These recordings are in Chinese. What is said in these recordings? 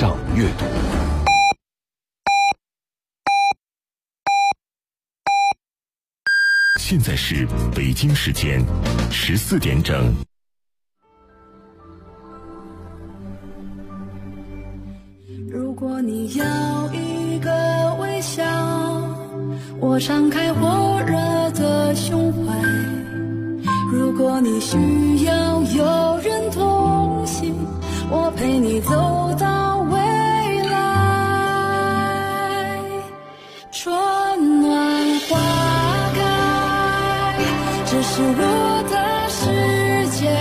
上阅读。现在是北京时间14点整。 如果你要一个微笑，我敞开火热的胸怀。如果你需要有人同行，我陪你走到未来。春暖花开，这是我的世界。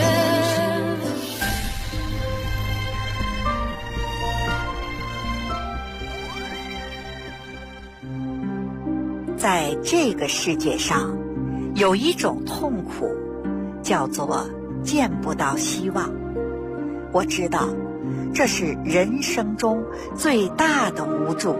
在这个世界上，有一种痛苦，叫做见不到希望。我知道，这是人生中最大的无助。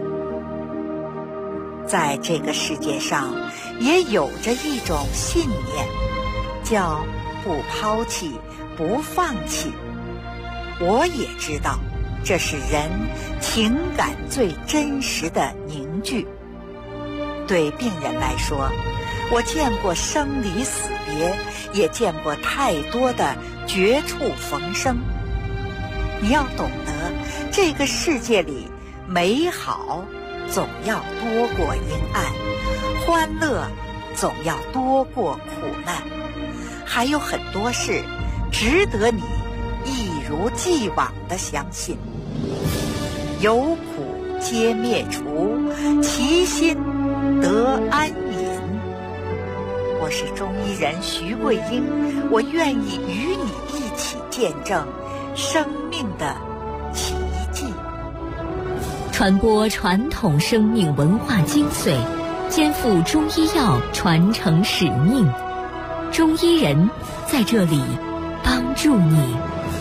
在这个世界上，也有着一种信念，叫不抛弃，不放弃。我也知道，这是人情感最真实的凝聚。对病人来说，我见过生离死别，也见过太多的绝处逢生。你要懂得，这个世界里美好总要多过阴暗，欢乐总要多过苦难，还有很多事值得你一如既往地相信。有苦皆灭除，其心得安隐。我是中医人徐桂英，我愿意与你一起见证生命的奇迹， 传播传统生命文化精髓，肩负中医药传承使命。中医人在这里帮助你，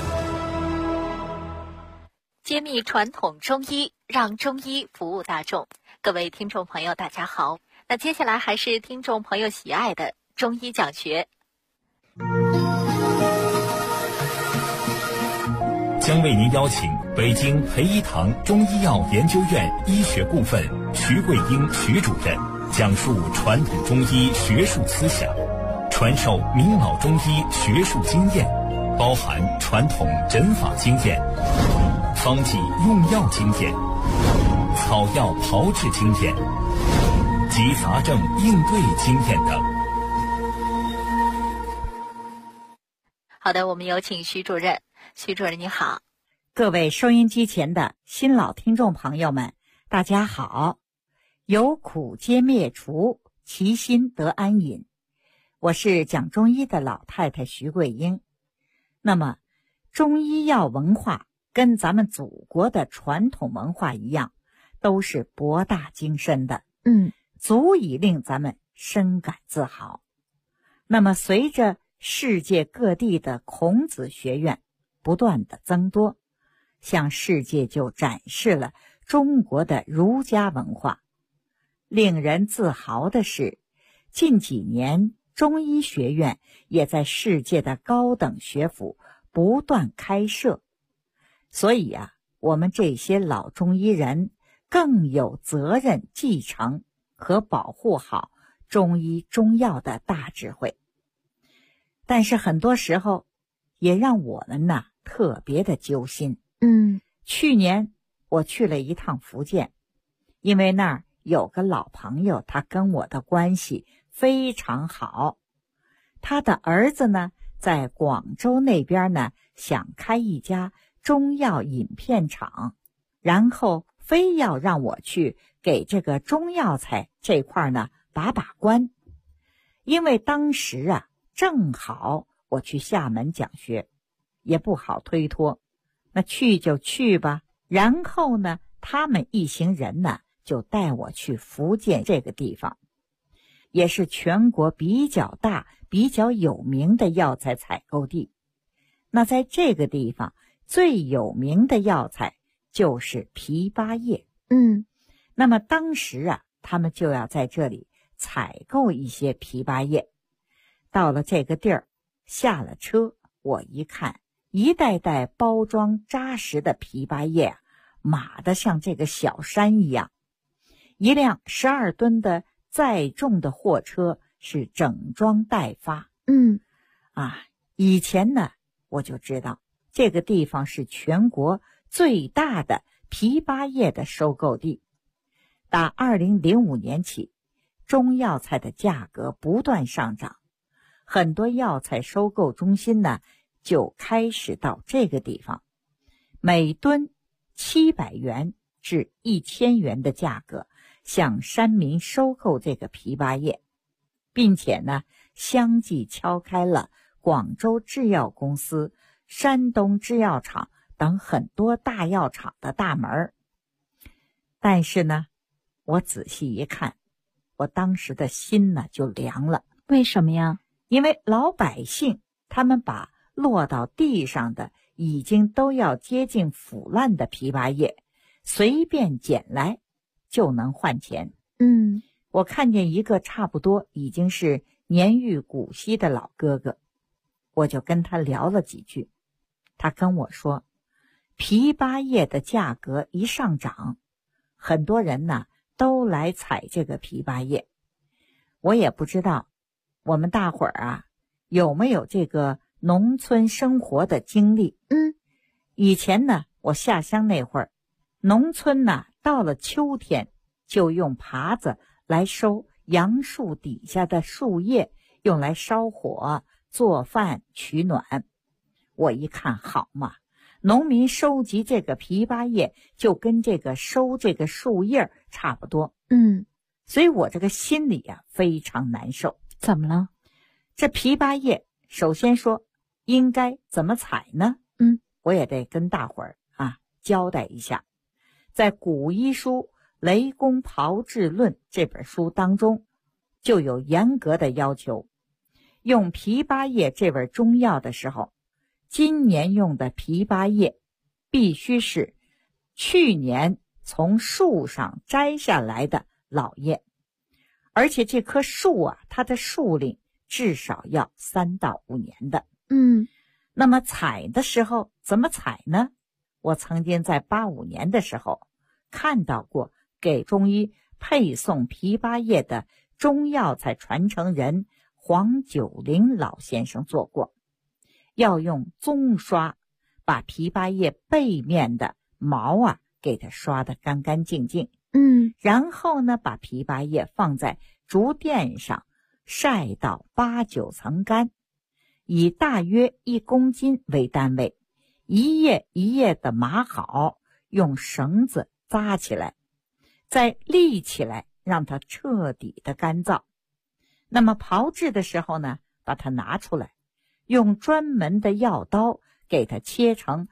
揭秘传统中医，让中医服务大众。各位听众朋友大家好，那接下来还是听众朋友喜爱的中医讲学。 将为您邀请北京培一堂中医药研究院医学部分徐桂英徐主任讲述传统中医学术思想，传授明老中医学术经验，包含传统诊法经验、方剂用药经验、草药炮制经验及杂症应对经验等。 好的，我们有请徐主任。徐主任你好。 各位收音机前的新老听众朋友们，大家好。有苦皆灭除，其心得安隐。我是讲中医的老太太徐桂英。那么，中医药文化跟咱们祖国的传统文化一样，都是博大精深的，足以令咱们深感自豪。那么，随着世界各地的孔子学院不断的增多，向世界就展示了中国的儒家文化。令人自豪的是，近几年中医学院也在世界的高等学府不断开设。所以我们这些老中医人更有责任继承和保护好中医中药的大智慧。但是很多时候也让我们特别的揪心。去年我去了一趟福建，因为那儿有个老朋友，他跟我的关系非常好。他的儿子在广州那边想开一家中药饮片厂，然后非要让我去给这个中药材这块把关。因为当时正好我去厦门讲学，也不好推脱，那去就去吧。然后他们一行人就带我去福建这个地方，也是全国比较大、比较有名的药材采购地。那在这个地方最有名的药材就是枇杷叶。那么当时他们就要在这里采购一些枇杷叶。到了这个地儿，下了车，我一看，一袋袋包装扎实的枇杷叶码得像这个小山一样。一辆12吨的载重的货车是整装待发。以前呢，我就知道这个地方是全国最大的枇杷叶的收购地。打2005年起，中药材的价格不断上涨，很多药材收购中心呢就开始到这个地方，每吨700元至1000元的价格向山民收购这个枇杷叶，并且呢相继敲开了广州制药公司、山东制药厂等很多大药厂的大门。但是呢，我仔细一看，我当时的心呢就凉了。 为什么呀？ 因为老百姓他们把落到地上的已经都要接近腐烂的枇杷叶随便捡来就能换钱。我看见一个差不多已经是年逾古稀的老哥哥，我就跟他聊了几句。他跟我说，枇杷叶的价格一上涨，很多人呢都来采这个枇杷叶。我也不知道我们大伙儿啊有没有这个农村生活的经历。以前呢，我下乡那会儿，农村呢到了秋天就用耙子来收杨树底下的树叶，用来烧火、做饭、取暖。我一看，好嘛，农民收集这个枇杷叶就跟这个收这个树叶差不多。所以我这个心里啊非常难受。 怎么了？ 这枇杷叶首先说应该怎么采呢？我也得跟大伙儿交代一下。在古医书《雷公炮制论》这本书当中就有严格的要求，用枇杷叶这味中药的时候，今年用的枇杷叶必须是去年从树上摘下来的老叶，而且这棵树啊，它的树龄至少要3到5年的。那么采的时候怎么采呢？我曾经在85年的时候看到过给中医配送枇杷叶的中药材传承人黄九龄老先生做过，要用棕刷把枇杷叶背面的毛给它刷得干干净净。然后呢，把枇杷叶放在竹垫上晒到8、9层干，以大约1公斤为单位，一叶一叶的码好，用绳子扎起来，再立起来，让它彻底的干燥。那么炮制的时候呢，把它拿出来，用专门的药刀给它切成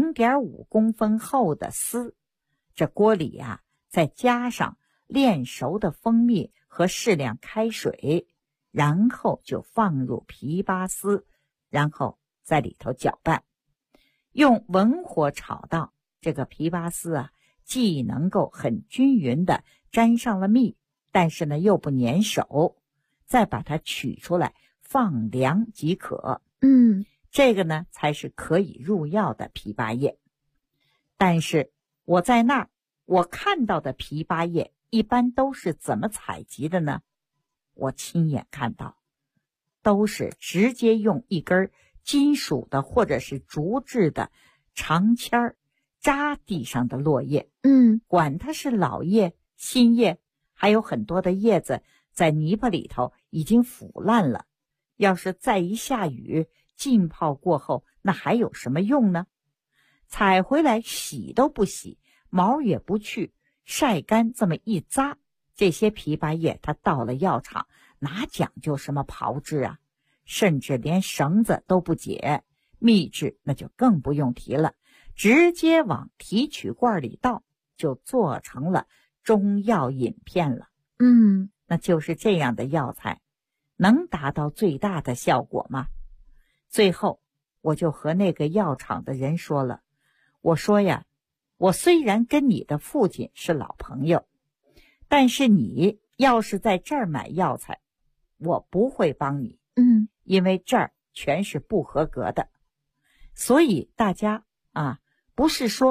0.5公分厚的丝。这锅里再加上炼熟的蜂蜜和适量开水，然后就放入枇杷丝，然后在里头搅拌，用文火炒到这个枇杷丝既能够很均匀的沾上了蜜，但是呢又不粘手，再把它取出来放凉即可。这个呢才是可以入药的枇杷叶。但是我在那儿我看到的枇杷叶一般都是怎么采集的呢？我亲眼看到都是直接用一根金属的或者是竹制的长签扎地上的落叶。管它是老叶、新叶，还有很多的叶子在泥巴里头已经腐烂了，要是再一下雨浸泡过后，那还有什么用呢？采回来洗都不洗，毛也不去，晒干这么一扎，这些枇杷叶它到了药厂哪讲究什么炮制甚至连绳子都不解，秘制那就更不用提了，直接往提取罐里倒，就做成了中药饮片了。那就是这样的药材能达到最大的效果吗？最后我就和那个药厂的人说了，我说呀，我虽然跟你的父亲是老朋友，但是你要是在这儿买药材，我不会帮你。因为这儿全是不合格的。所以大家不是说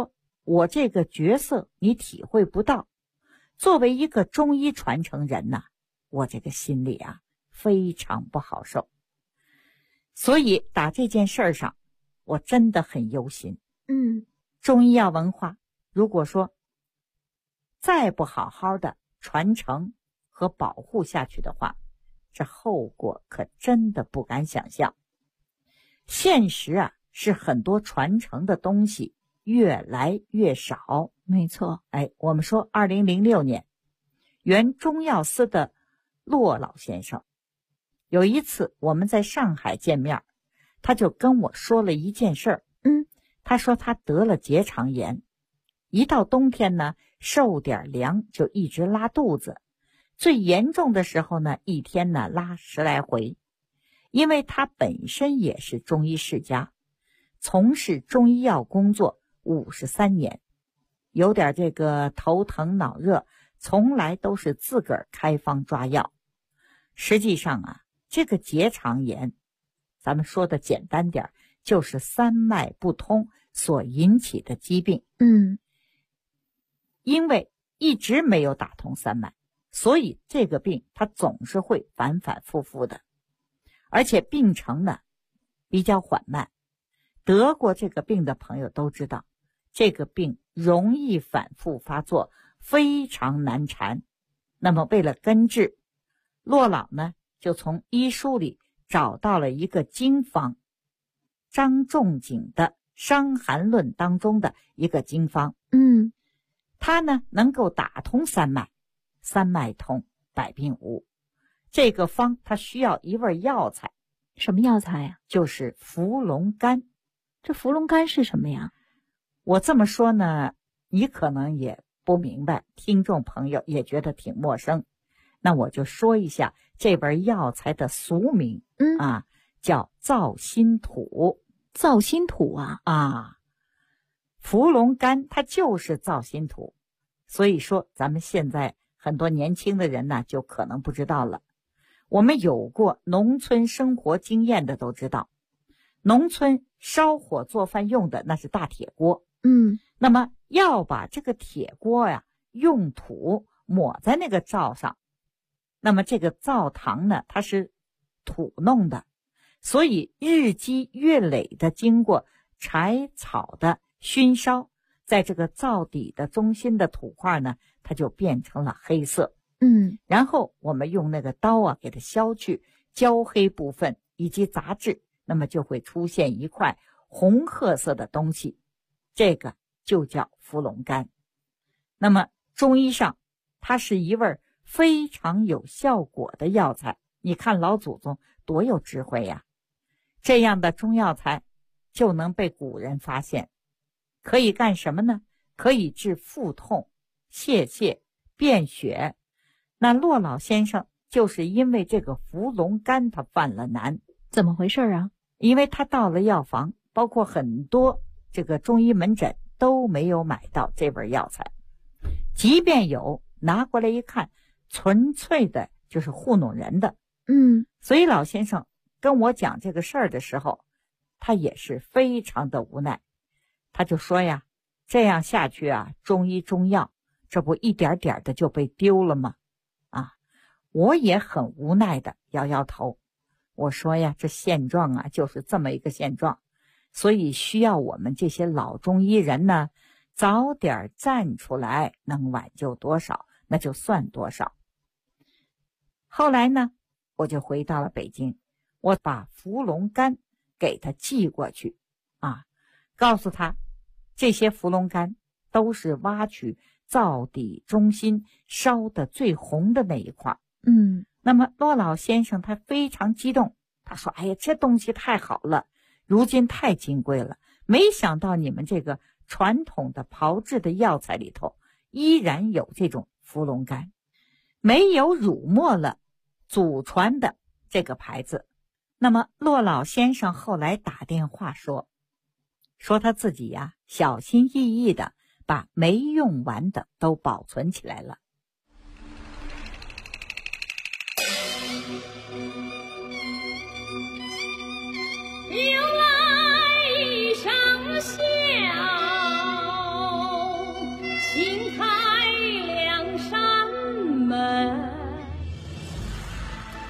我这个角色你体会不到。作为一个中医传承人呐，我这个心里啊非常不好受。所以打这件事儿上，我真的很忧心。中医药文化如果说再不好好的传承和保护下去的话，这后果可真的不敢想象。现实啊，是很多传承的东西越来越少。 没错。 我们说2006年，原中药司的骆老先生，有一次我们在上海见面，他就跟我说了一件事儿。他说他得了结肠炎，一到冬天呢，受点凉就一直拉肚子，最严重的时候呢，一天呢拉10来回。因为他本身也是中医世家，从事中医药工作53年，有点这个头疼脑热，从来都是自个儿开方抓药。实际上啊，这个结肠炎，咱们说的简单点，就是三脉不通所引起的疾病。因为一直没有打通三脉，所以这个病它总是会反反复复的，而且病程呢比较缓慢。得过这个病的朋友都知道，这个病容易反复发作，非常难缠。那么为了根治，骆老呢就从医书里找到了一个经方，张仲景的《伤寒论》当中的一个经方。它呢能够打通三脉，三脉通，百病无。这个方它需要一味药材。 什么药材呀？ 就是伏龙干。 这伏龙干是什么呀？ 我这么说呢，你可能也不明白，听众朋友也觉得挺陌生。那我就说一下这味药材的俗名。叫皂心土。 皂心土啊？ 伏龙干它就是皂心土。所以说咱们现在很多年轻的人呢就可能不知道了。我们有过农村生活经验的都知道，农村烧火做饭用的那是大铁锅。那么要把这个铁锅呀用土抹在那个灶上，那么这个灶膛呢它是土弄的，所以日积月累的经过柴草的熏烧，在这个灶底的中心的土块呢，它就变成了黑色。然后我们用那个刀啊给它削去焦黑部分以及杂质，那么就会出现一块红褐色的东西，这个就叫伏龙干。那么中医上它是一味非常有效果的药材，你看老祖宗多有智慧呀！这样的中药材就能被古人发现，可以干什么呢？可以治腹痛、泄泻、便血。那骆老先生就是因为这个伏龙干他犯了难。 怎么回事啊？ 因为他到了药房，包括很多这个中医门诊都没有买到这味药材，即便有，拿过来一看，纯粹的就是糊弄人的。所以老先生跟我讲这个事儿的时候，他也是非常的无奈。他就说呀，这样下去啊，中医中药这不一点点的就被丢了吗？我也很无奈的摇摇头。我说呀，这现状啊就是这么一个现状，所以需要我们这些老中医人呢早点站出来，能挽救多少那就算多少。后来呢，我就回到了北京，我把伏龙干给他寄过去告诉他这些伏龙干都是挖取灶底中心烧的最红的那一块。那么骆老先生他非常激动，他说：“哎呀，这东西太好了，如今太金贵了，没想到你们这个传统的炮制的药材里头依然有这种伏龙干，没有辱没了祖传的这个牌子。”那么骆老先生后来打电话说他自己呀小心翼翼的把没用完的都保存起来了。 由来一声笑，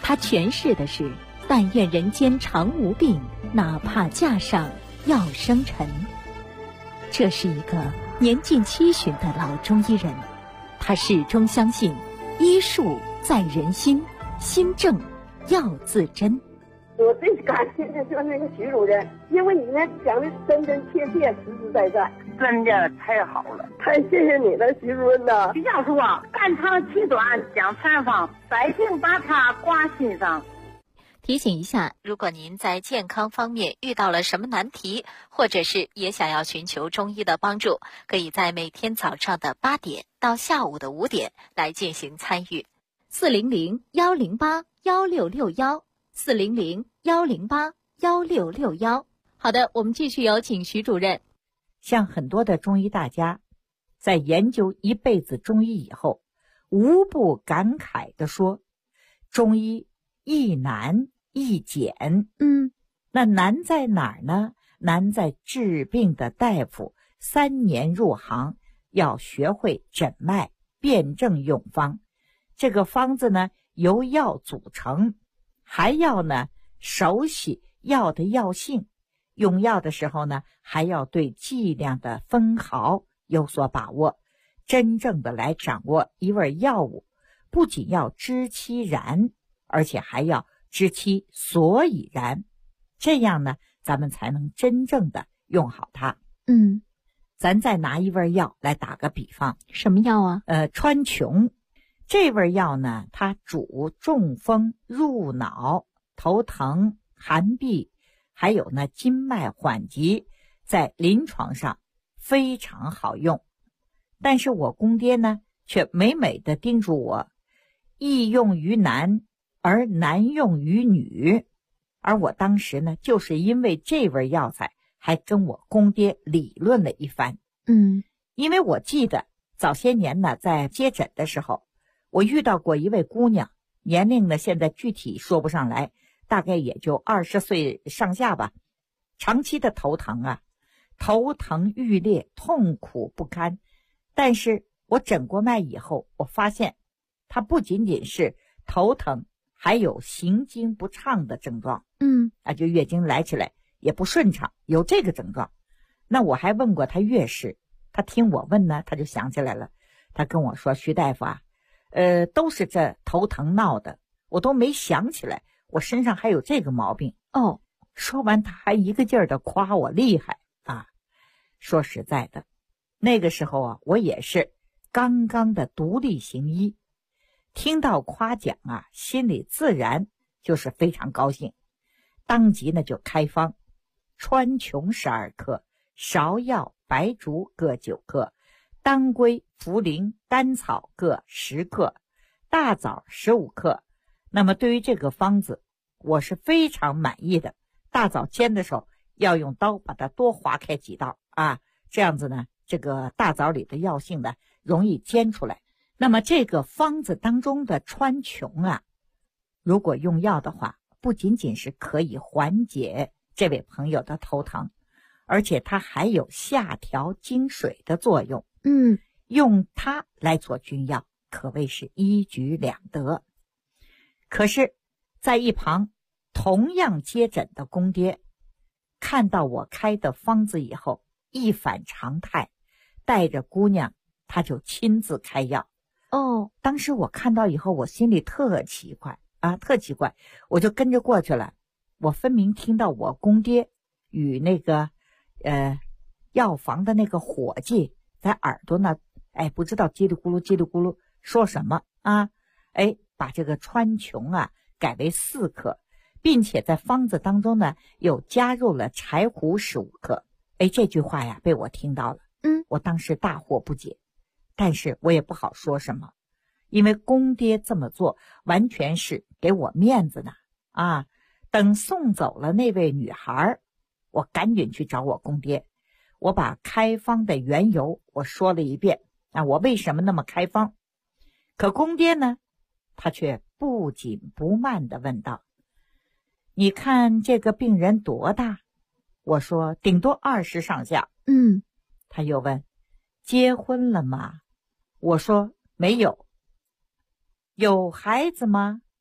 他诠释的是但愿人间常无病，哪怕架上要生尘。这是一个年近70的老中医人，他始终相信医术在人心，心正要自珍。 我最感谢的就是那个徐主任，因为你那讲的真真切切、实实在在， 真的太好了， 太谢谢你了，徐主任呐！ 徐教授啊，肝长气短讲禅方，百姓把它挂心上。 提醒一下，如果您在健康方面遇到了什么难题，或者是也想要寻求中医的帮助，可以在每天早上的8点到下午的5点来进行参与。400-108-1661，400-108-1661。好的，我们继续有请徐主任。 像很多的中医大家在研究一辈子中医以后，无不感慨地说，中医易难易简。那难在哪儿呢？难在治病的大夫3年入行，要学会诊脉、辨证用方。这个方子呢，由药组成，还要呢熟悉药的药性，用药的时候呢，还要对剂量的分毫有所把握，真正的来掌握一味药物，不仅要知其然，而且还要知其所以然，这样呢，咱们才能真正的用好它。咱再拿一味药来打个比方。 什么药啊？ 川穹这味药呢，它主中风、入脑、头疼、寒痹，还有呢经脉缓急，在临床上非常好用。但是我公爹呢，却美美的叮嘱我，易用于男，而难用于女。而我当时呢，就是因为这味药材，还跟我公爹理论了一番。因为我记得早些年呢，在接诊的时候，我遇到过一位姑娘，年龄呢现在具体说不上来，大概也就20岁上下吧。长期的头疼啊，头疼欲裂，痛苦不堪。但是我诊过脉以后，我发现她不仅仅是头疼，还有行经不畅的症状。就月经来起来也不顺畅，有这个症状。那我还问过她月事，她听我问呢，她就想起来了。她跟我说，徐大夫啊，都是这头疼闹的，我都没想起来我身上还有这个毛病。说完她还一个劲儿的夸我厉害啊。说实在的，那个时候啊，我也是刚刚的独立行医，听到夸奖啊，心里自然就是非常高兴，当即呢就开方：川穹12克，芍药、白术各9克，当归、茯苓、甘草各10克，大枣15克。那么对于这个方子，我是非常满意的。大枣煎的时候要用刀把它多划开几刀啊，这样子呢，这个大枣里的药性呢容易煎出来。那么这个方子当中的川穹啊，如果用药的话，不仅仅是可以缓解这位朋友的头疼，而且它还有下调经水的作用。用它来做君药，可谓是一举两得。可是在一旁同样接诊的公爹，看到我开的方子以后，一反常态，带着姑娘他就亲自开药。当时我看到以后，我心里特奇怪，我就跟着过去了。我分明听到我公爹与那个药房的那个伙计在耳朵那不知道叽里咕噜叽里咕噜说什么啊，把这个川穹啊改为4克，并且在方子当中呢又加入了柴胡15克。这句话呀被我听到了。我当时大惑不解，但是我也不好说什么，因为公爹这么做完全是给我面子呢。等送走了那位女孩，我赶紧去找我公爹，我把开方的缘由我说了一遍，我为什么那么开方。可公爹呢，他却不紧不慢地问道：你看这个病人多大？我说顶多20上下。他又问：结婚了吗？我说没有。有孩子吗？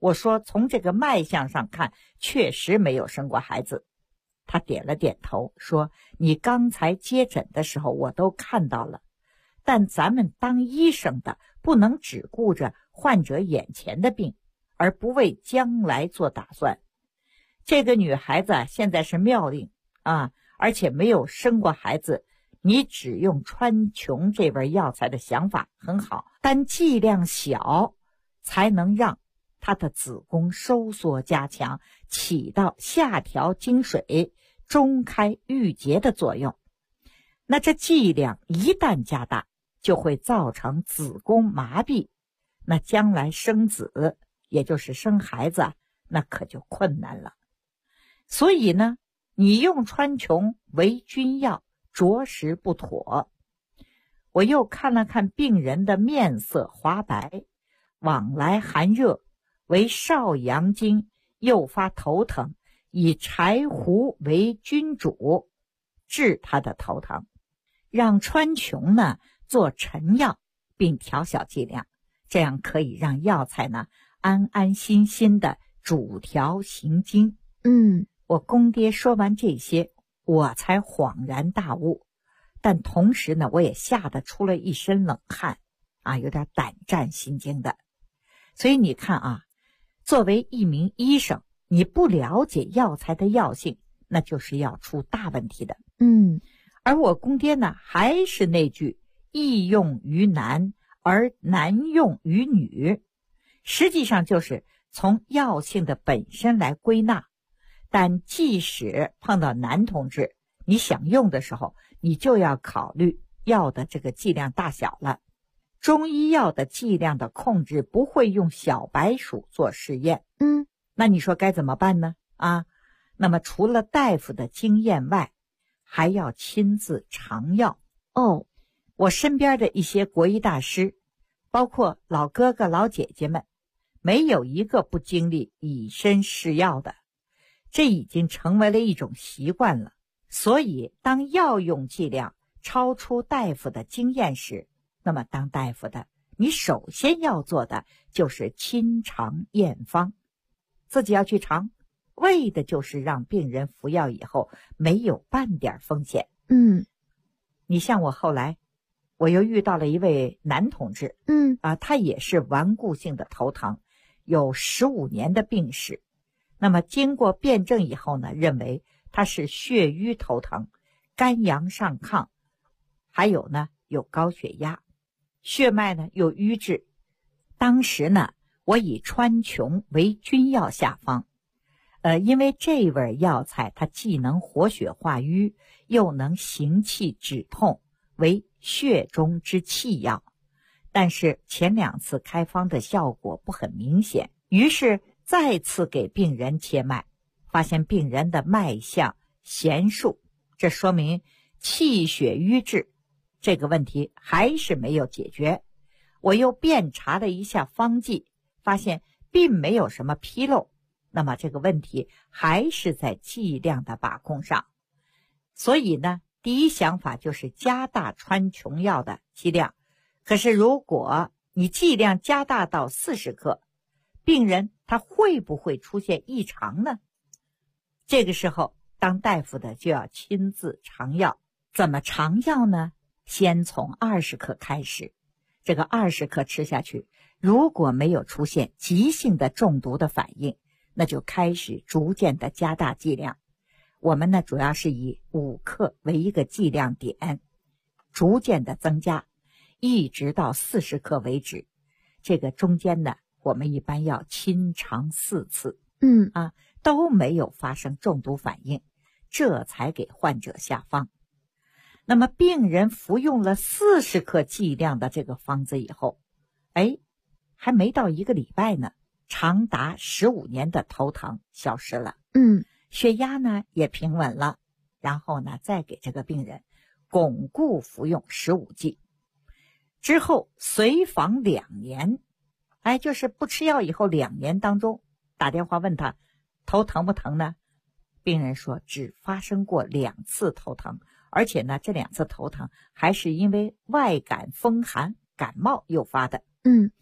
我说从这个脉象上看，确实没有生过孩子。他点了点头，说你刚才接诊的时候我都看到了，但咱们当医生的不能只顾着患者眼前的病，而不为将来做打算。这个女孩子现在是妙龄啊，而且没有生过孩子，你只用川穹这味药材的想法很好，但剂量小才能让她的子宫收缩加强，起到下调经水、中开郁结的作用。那这剂量一旦加大，就会造成子宫麻痹，那将来生子，也就是生孩子，那可就困难了。所以呢，你用川穹为君药着实不妥。我又看了看病人的面色滑白，往来寒热，为少阳经，诱发头疼，以柴胡为君主，治他的头疼。让川穹呢做臣药，并调小剂量，这样可以让药材呢安安心心的主调行经。我公爹说完这些，我才恍然大悟，但同时呢，我也吓得出了一身冷汗啊，有点胆战心惊的。所以你看啊，作为一名医生，你不了解药材的药性，那就是要出大问题的。而我公爹呢，还是那句易用于男而难用于女，实际上就是从药性的本身来归纳。但即使碰到男同志，你想用的时候，你就要考虑药的这个剂量大小了。中医药的剂量的控制不会用小白鼠做试验。那你说该怎么办呢？那么除了大夫的经验外，还要亲自尝药。我身边的一些国医大师，包括老哥哥老姐姐们，没有一个不经历以身试药的，这已经成为了一种习惯了。所以当药用剂量超出大夫的经验时，那么当大夫的，你首先要做的就是亲尝验方，自己要去尝，为的就是让病人服药以后没有半点风险。你像我后来我又遇到了一位男同志，他也是顽固性的头疼，有15年的病史。那么经过辩证以后呢，认为他是血瘀头疼，肝阳上亢，还有呢有高血压，血脉呢又瘀滞。当时呢，我以川穹为君药下方，因为这味药材它既能活血化瘀，又能行气止痛，为血中之气药。但是前2次开方的效果不很明显，于是再次给病人切脉，发现病人的脉象弦数，这说明气血瘀滞，这个问题还是没有解决。我又遍查了一下方剂，发现并没有什么纰漏，那么这个问题还是在剂量的把控上。所以呢，第一想法就是加大川穹药的剂量。可是如果你剂量加大到40克，病人他会不会出现异常呢？这个时候当大夫的就要亲自尝药。怎么尝药呢？先从20克开始，这个20克吃下去，如果没有出现急性的中毒的反应，那就开始逐渐的加大剂量。我们呢主要是以5克为一个剂量点，逐渐的增加，一直到40克为止。这个中间呢，我们一般要亲尝4次，都没有发生中毒反应，这才给患者下方。那么病人服用了40克剂量的这个方子以后，还没到1个礼拜呢，长达15年的头疼消失了，血压呢也平稳了，然后呢再给这个病人巩固服用15剂，之后随访2年，就是不吃药以后2年当中，打电话问他头疼不疼呢？病人说只发生过2次头疼，而且呢这2次头疼还是因为外感风寒感冒诱发的。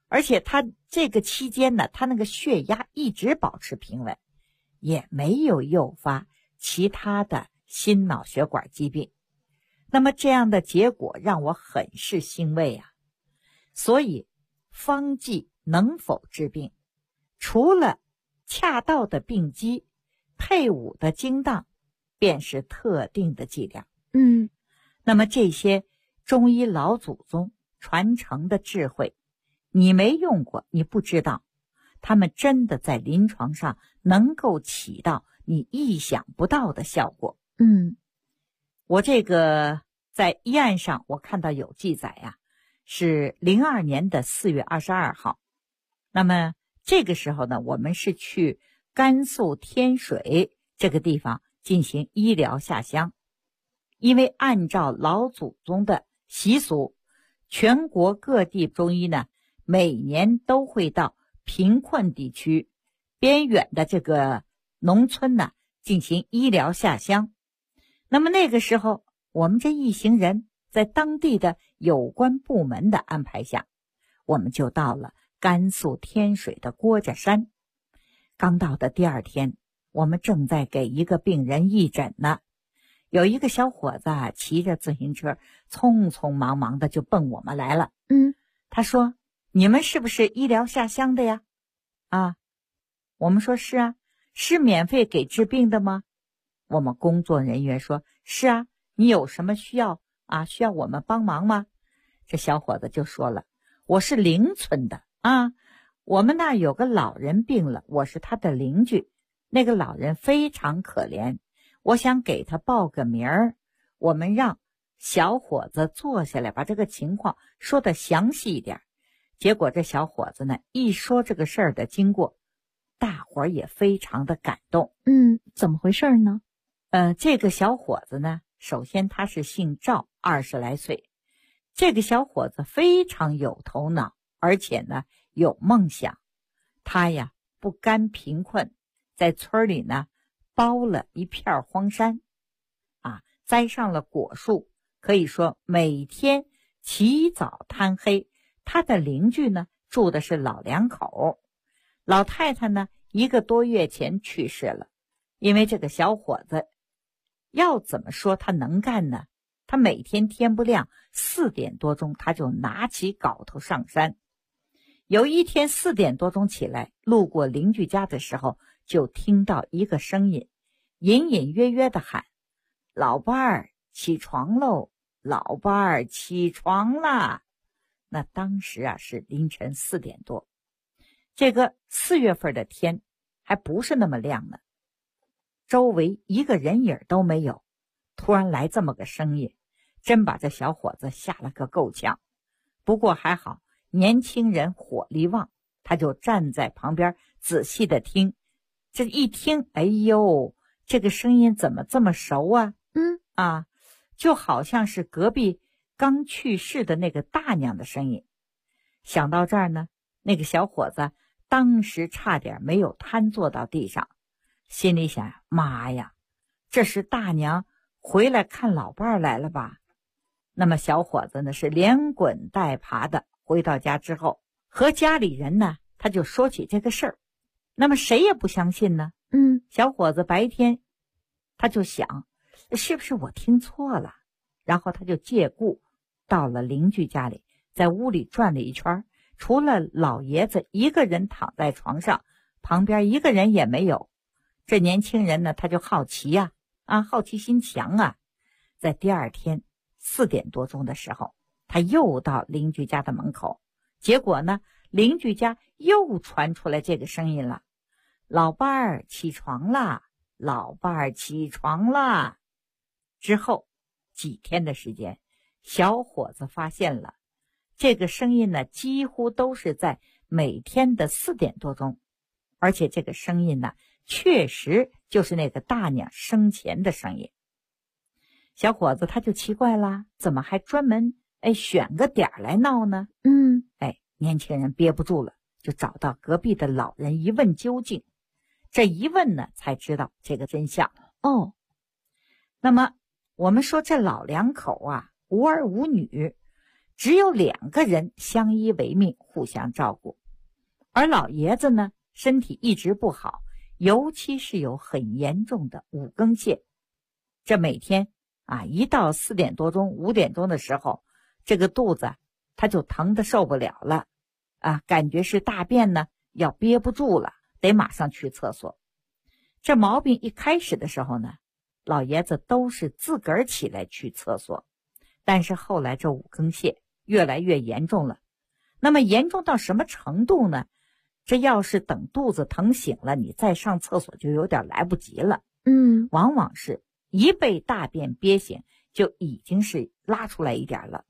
而且他这个期间呢，他那个血压一直保持平稳，也没有诱发其他的心脑血管疾病。那么这样的结果让我很是欣慰啊。所以方剂能否治病，除了恰到的病机，配伍的精当，便是特定的剂量。那么这些中医老祖宗传承的智慧，你没用过，你不知道，他们真的在临床上能够起到你意想不到的效果。我这个在医案上我看到有记载呀，是02年的4月22号。那么这个时候呢，我们是去甘肃天水这个地方进行医疗下乡。因为按照老祖宗的习俗，全国各地中医呢，每年都会到贫困地区、边远的这个农村呢，进行医疗下乡。那么那个时候，我们这一行人在当地的有关部门的安排下，我们就到了甘肃天水的郭家山。刚到的第2天，我们正在给一个病人义诊呢，有一个小伙子骑着自行车匆匆忙忙的就奔我们来了。他说：你们是不是医疗下乡的呀？我们说是啊。是免费给治病的吗？我们工作人员说是啊。你有什么需要需要我们帮忙吗？这小伙子就说了，我是邻村的我们那儿有个老人病了，我是他的邻居，那个老人非常可怜，我想给他报个名儿。我们让小伙子坐下来把这个情况说得详细一点。结果这小伙子呢，一说这个事儿的经过，大伙儿也非常的感动。 怎么回事呢？ 这个小伙子呢，首先他是姓赵，20来岁。这个小伙子非常有头脑，而且呢有梦想。他呀不甘贫困，在村里呢包了一片荒山栽上了果树，可以说每天起早贪黑。他的邻居呢住的是老两口，老太太呢1个多月前去世了。因为这个小伙子要怎么说他能干呢？他每天天不亮4点多钟，他就拿起镐头上山。有一天4点多钟起来，路过邻居家的时候，就听到一个声音，隐隐约约的喊：老伴儿起床喽，老伴儿起床啦。那当时是凌晨4点多，这个4月份的天还不是那么亮呢，周围一个人影都没有。突然来这么个声音，真把这小伙子吓了个够呛。不过还好年轻人火力旺，他就站在旁边仔细的听。这一听，哎呦，这个声音怎么这么熟啊？就好像是隔壁刚去世的那个大娘的声音。想到这儿呢，那个小伙子当时差点没有瘫坐到地上，心里想，妈呀，这是大娘回来看老伴儿来了吧？那么小伙子呢是连滚带爬的回到家之后，和家里人呢他就说起这个事儿。那么谁也不相信呢。小伙子白天他就想，是不是我听错了？然后他就借故到了邻居家里，在屋里转了一圈，除了老爷子一个人躺在床上，旁边一个人也没有。这年轻人呢他就好奇好奇心强在第2天4点多钟的时候，他又到邻居家的门口，结果呢邻居家又传出来这个声音了：老伴儿起床啦，老伴儿起床啦。之后几天的时间，小伙子发现了这个声音呢几乎都是在每天的4点多钟，而且这个声音呢确实就是那个大娘生前的声音。小伙子他就奇怪了，怎么还专门选个点来闹呢？年轻人憋不住了，就找到隔壁的老人一问究竟。这一问呢才知道这个真相。那么我们说这老两口无儿无女， 只有2个人相依为命，互相照顾。而老爷子呢，身体一直不好，尤其是有很严重的5更泻。这每天一到4点多钟、5点钟的时候，这个肚子他就疼得受不了了感觉是大便呢要憋不住了，得马上去厕所。这毛病一开始的时候呢，老爷子都是自个儿起来去厕所，但是后来这5更泻越来越严重了。那么严重到什么程度呢？这要是等肚子疼醒了，你再上厕所就有点来不及了。往往是一被大便憋醒，就已经是拉出来一点了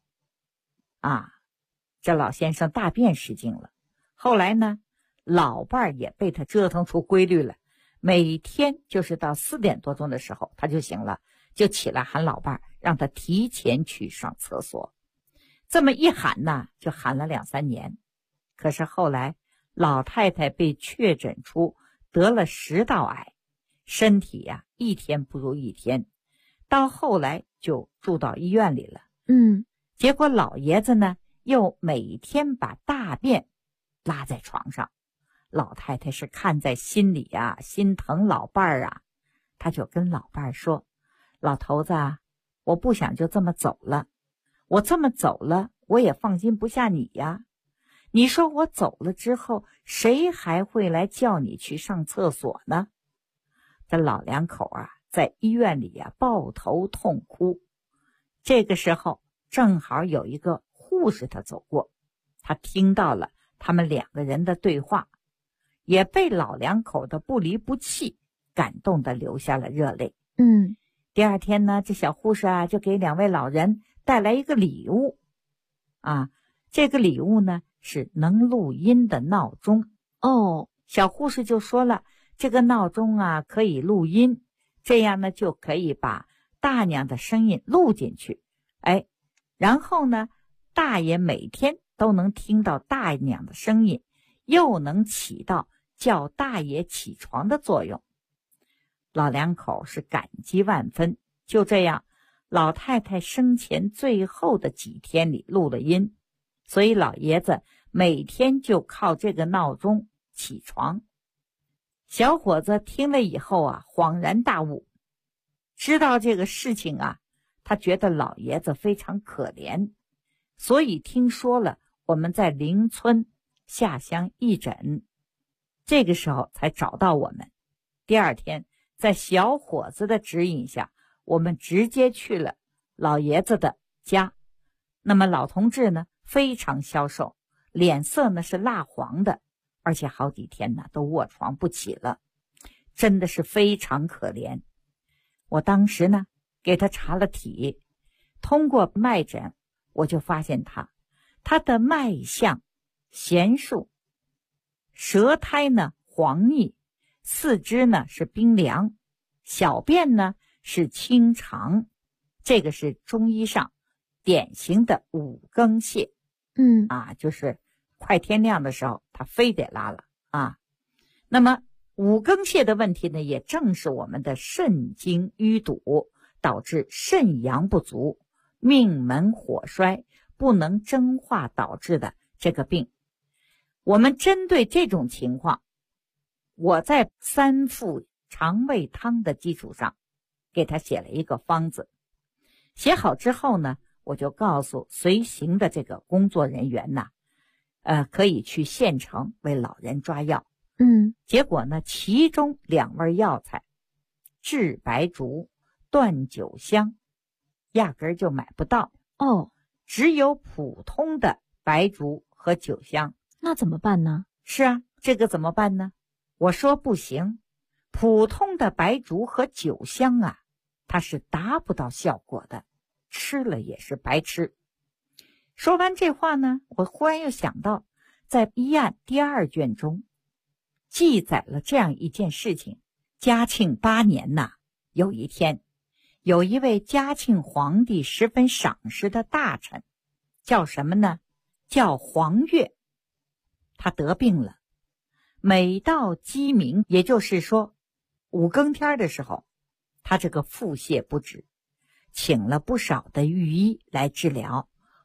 这老先生大便失禁了。后来呢，老伴儿也被他折腾出规律了，每天就是到4点多钟的时候他就醒了，就起来喊老伴儿，让他提前去上厕所。这么一喊呢，就喊了2、3年。可是后来老太太被确诊出得了食道癌，身体一天不如一天，到后来就住到医院里了。结果老爷子呢又每天把大便拉在床上，老太太是看在心里心疼老伴儿她就跟老伴儿说，老头子我不想就这么走了，我这么走了我也放心不下你你说我走了之后，谁还会来叫你去上厕所呢？这老2口在医院里抱头痛哭。这个时候正好有一个护士他走过，他听到了他们2个人的对话，也被老2口的不离不弃感动的流下了热泪。第2天呢，这小护士就给2位老人带来一个礼物这个礼物呢是能录音的闹钟。小护士就说了，这个闹钟可以录音，这样呢就可以把大娘的声音录进去。然后呢，大爷每天都能听到大娘的声音，又能起到叫大爷起床的作用。老2口是感激万分。就这样，老太太生前最后的几天里录了音，所以老爷子每天就靠这个闹钟起床。小伙子听了以后恍然大悟，知道这个事情他觉得老爷子非常可怜，所以听说了我们在邻村下乡义诊，这个时候才找到我们。第2天在小伙子的指引下，我们直接去了老爷子的家。那么老同志呢非常消瘦，脸色呢是蜡黄的，而且好几天呢都卧床不起了，真的是非常可怜。我当时呢给他查了体，通过脉诊我就发现他的脉象弦数，舌苔呢黄腻，四肢呢是冰凉，小便呢是清长。这个是中医上典型的5更泻。就是快天亮的时候他非得拉了那么5更泻的问题呢，也正是我们的肾经淤堵，导致肾阳不足，命门火衰，不能蒸化导致的这个病。我们针对这种情况，我在3副肠胃汤的基础上给他写了一个方子。写好之后呢，我就告诉随行的这个工作人员可以去县城为老人抓药。结果呢，其中2味药材治白术、断酒香压根儿就买不到只有普通的白术和酒香。 那怎么办呢？ 是这个怎么办呢？我说不行，普通的白术和酒香它是达不到效果的，吃了也是白吃。说完这话呢，我忽然又想到，在医案第2卷中记载了这样一件事情。嘉庆8年有一天，有一位嘉庆皇帝十分赏识的大臣，叫什么呢？叫黄钺。他得病了，每到鸡鸣，也就是说5更天的时候，他这个腹泻不止，请了不少的御医来治疗，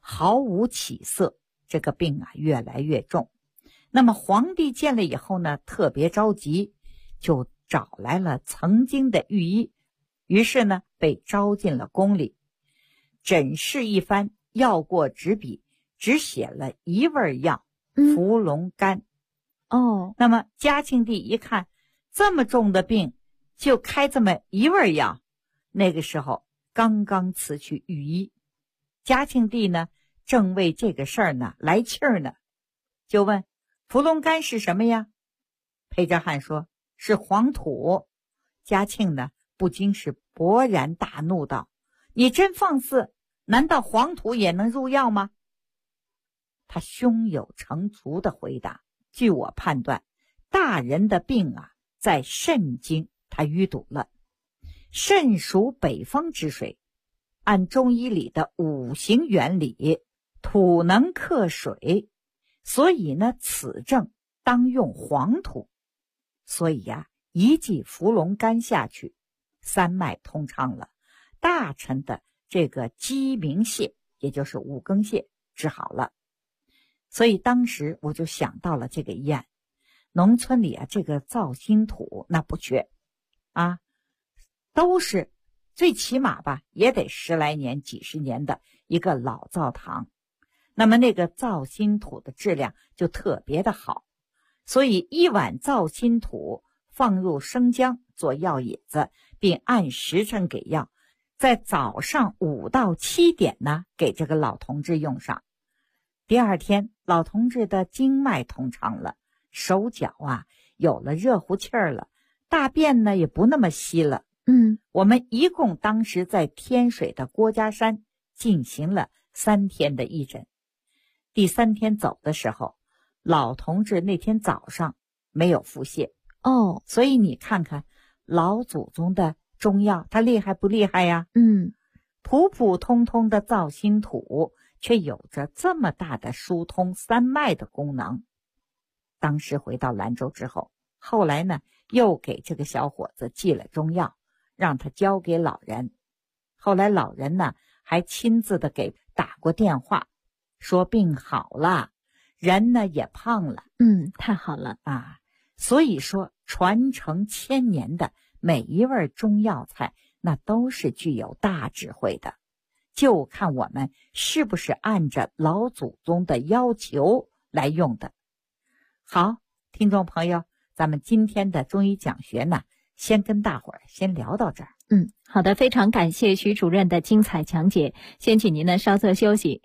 毫无起色，这个病啊越来越重。那么皇帝见了以后呢，特别着急，就找来了曾经的御医，于是呢被招进了宫里，诊视一番，药过执笔，只写了一味药，伏龙干。那么嘉庆帝一看这么重的病，就开这么一味药。那个时候刚刚辞去御医，嘉庆帝呢正为这个事儿呢来气儿呢，就问伏龙干是什么呀？裴哲翰说是黄土。嘉庆呢不禁是勃然大怒道，你真放肆，难道黄土也能入药吗？他胸有成竹地回答，据我判断，大人的病啊在肾经，他淤堵了。肾属北方之水，按中医里的五行原理，土能克水，所以呢此症当用黄土。所以呀，一剂伏龙干下去，三脉通畅了，大臣的这个鸡鸣泻，也就是五更泻治好了。所以当时我就想到了这个医案，农村里啊这个造心土那不缺啊，都是最起码吧也得10来年几十年的一个老灶堂，那么那个造心土的质量就特别的好，所以一碗造心土放入生姜做药引子，并按时辰给药，在早上5到7点呢给这个老同志用上。第二天老同志的经脉通畅了，手脚啊有了热乎气儿了，大便呢也不那么稀了。我们一共当时在天水的郭家山进行了3天的义诊。第3天走的时候，老同志那天早上没有腹泻。所以你看看老祖宗的中药它厉害不厉害呀？普普通通的造心土却有着这么大的疏通三脉的功能。当时回到兰州之后，后来呢又给这个小伙子寄了中药，让他交给老人。后来老人呢还亲自的给打过电话，说病好了，人呢也胖了。 太好了啊！所以说传承1000年的每一味中药材，那都是具有大智慧的，就看我们是不是按着老祖宗的要求来用的。好，听众朋友，咱们今天的中医讲学呢，先跟大伙儿先聊到这儿。 好的，非常感谢徐主任的精彩讲解，先请您呢稍作休息。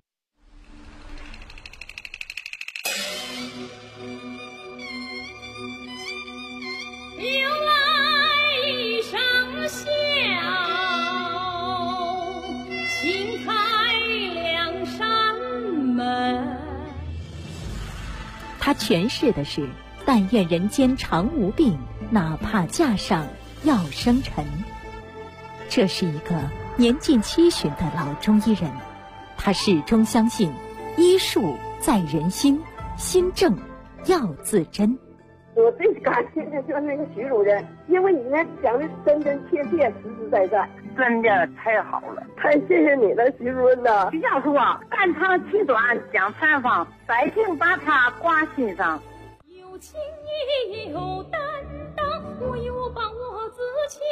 他诠释的是但愿人间常无病，哪怕架上要生尘。这是一个年近70的老中医人，他始终相信医术在人心，心正要自珍。 我最感谢的就是那个徐主任，因为你呢讲的真真切切，实实在在， 真的太好了， 太谢谢你了，徐主任呐！ 徐教授啊，肝长气短讲采访，百姓把他挂心上。 有情也有担当，我有把握自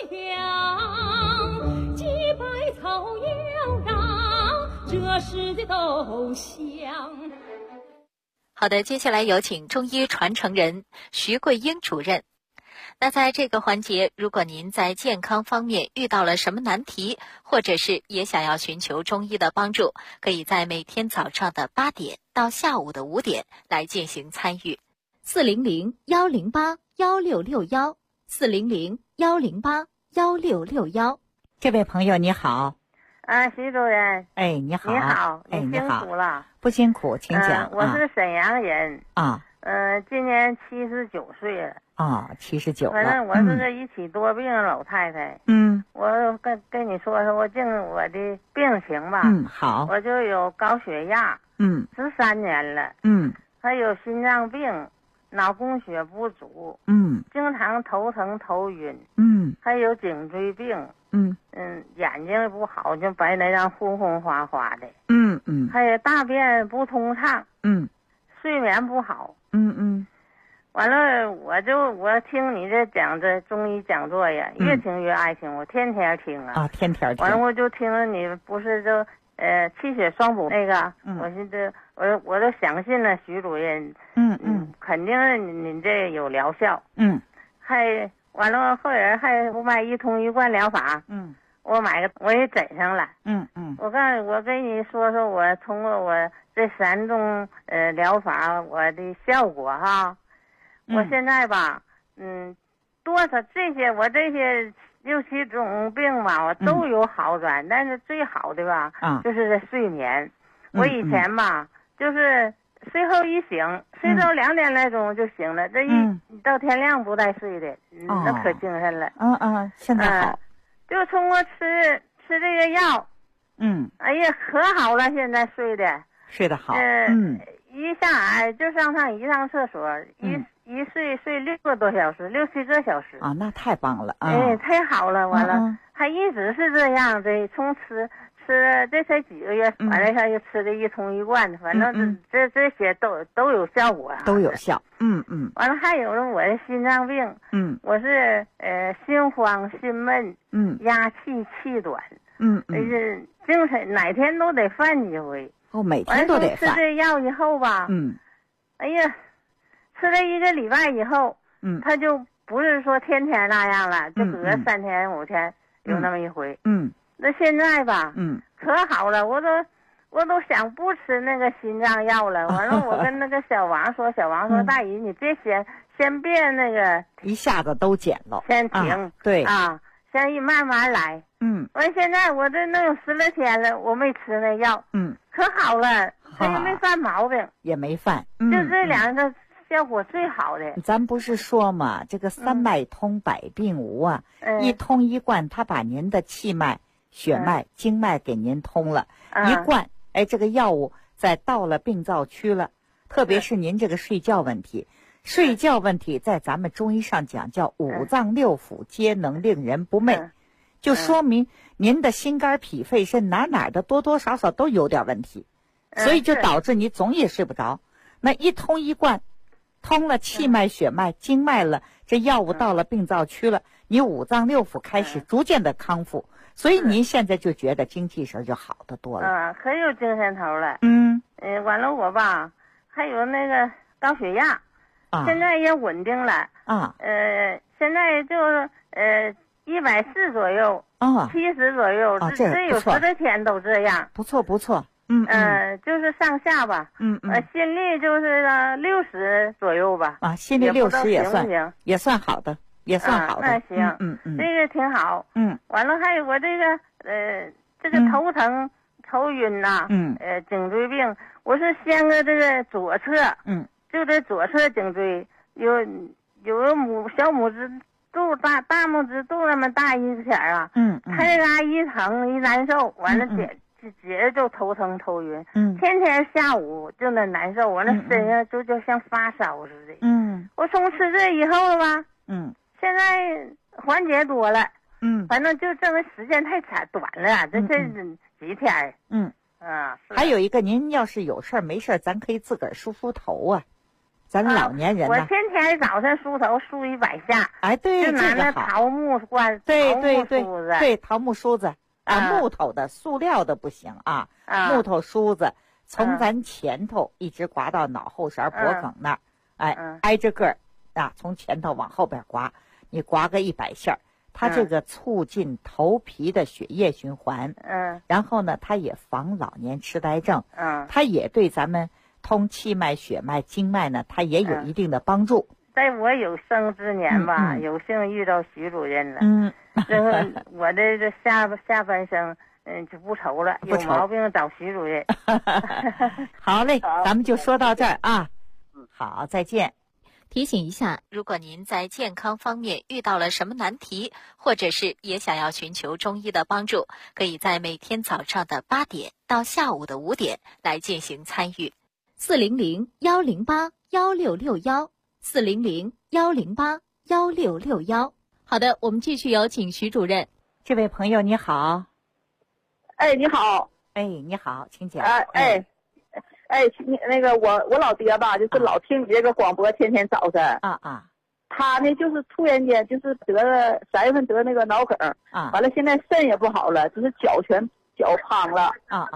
强，几百草要让这世界都香。 好的，接下来有请中医传承人徐桂英主任。那在这个环节，如果您在健康方面遇到了什么难题，或者是也想要寻求中医的帮助，可以在每天早上的8点到下午的5点来进行参与。 400-108-1661 400-108-1661。 这位朋友你好。 徐主任。 你好。 你好， 你辛苦了。 不辛苦，请讲。 我是沈阳人。今年79岁了。 79了。 反正我是这一起多病的老太太。我跟你说说我的病情吧。 好。 我就有高血压。13年了。还有心脏病，脑供血不足。经常头疼头晕。还有颈椎病。眼睛不好，就白内障红红花花的。 还有大便不通畅，睡眠不好，完了我听你这讲这中医讲座呀，越听越爱听，我天天听啊， 天天听。 完了我就听了你不是就气血双补那个，我寻思我都相信了徐主任，肯定你这有疗效，还完了后人还不买一通一贯疗法，我也整上了，我跟你说说我通过我这3种疗法我的效果哈。我现在吧，多少我这些6、7种病吧，我都有好转，但是最好的吧，就是这睡眠。我以前吧，就是睡后一醒，睡到2点来钟就醒了，这到天亮不带睡的，那可精神了。 现在好。 就通过吃这个药，哎呀，可好了，现在睡得好。 一下来就一上厕所，一睡6个多小时，6、7个小时。 那太棒了。 太好了，完了，还一直是这样的，从吃这才几个月，完了他就吃的一通一贯的，反正这些都有效果啊， 都有效。 完了还有了我的心脏病，我是心慌心闷，压气气短，精神哪天都得犯几回。 每天都得犯。 吃这药以后吧，哎呀，吃了1个礼拜以后，他就不是说天天那样了，就隔3天5天有那么一回。那现在吧，可好了，我都想不吃那个心脏药了。完了，我跟那个小王说，大姨你别先别那个一下子都减了， 先停。 对先慢慢来。完现在我这能有10来天了，我没吃那药。可好了，他也没犯毛病， 也没犯。 就这2个效果最好的。 咱不是说嘛，这个3脉通百病无啊，一通一贯，他把您的气脉、血脉、经脉给您通了，一贯，这个药物在到了病灶区了。特别是您这个睡觉问题，在咱们中医上讲叫5脏6腑皆能令人不寐，就说明您的心肝脾肺肾哪的多多少少都有点问题，所以就导致你总也睡不着。那一通一贯，通了气脉、血脉、经脉了，这药物到了病灶区了，你5脏6腑开始逐渐的康复，所以您现在就觉得精气神就好得多了。 可有精神头了。完了我吧，还有那个高血压，现在也稳定了。现在就是140左右，70左右，这有10来天都这样。 不错。 就是上下吧。心率就是60左右吧。 心率60也算好的， 那行，这个挺好。完了还有我这个头疼、头晕呐，颈椎病，我是先个这个左侧，就这左侧颈椎有个小拇指肚大拇指肚那么大一点啊，他这嘎一疼一难受，完了姐着就头疼头晕，天天下午就那难受，我那身上就像发烧似的。我从吃这以后了吧，现在缓解多了。反正就这个时间太短了，这几天。 还有一个，您要是有事没事，咱可以自个儿梳头啊。咱老年人我天天早上梳头梳100下。 对， 就拿那桃木梳子。 对，桃木梳子木头的，塑料的不行啊。木头梳子从咱前头一直刮到脑后勺脖梗那儿，挨着个儿从前头往后边刮，你刮个100下。它这个促进头皮的血液循环，然后呢，它也防老年痴呆症，它也对咱们通气脉、血脉、经脉呢，它也有一定的帮助。 在我有生之年吧，有幸遇到徐主任了，然后我的这下半生，就不愁了，有毛病找徐主任。 好嘞，咱们就说到这儿啊。好，再见。 提醒一下，如果您在健康方面遇到了什么难题，或者是也想要寻求中医的帮助，可以在每天早上的8点到下午的5点来进行参与。400-108-1661，400-108-1661。好的，我们继续有请徐主任。 这位朋友你好。 你好。 哎，你好，请讲。 你那个我老爹吧，就是老听你这个广播，天天早晨。他呢就是突然间就是3月份得那个脑梗完了现在肾也不好了，就是脚胖了。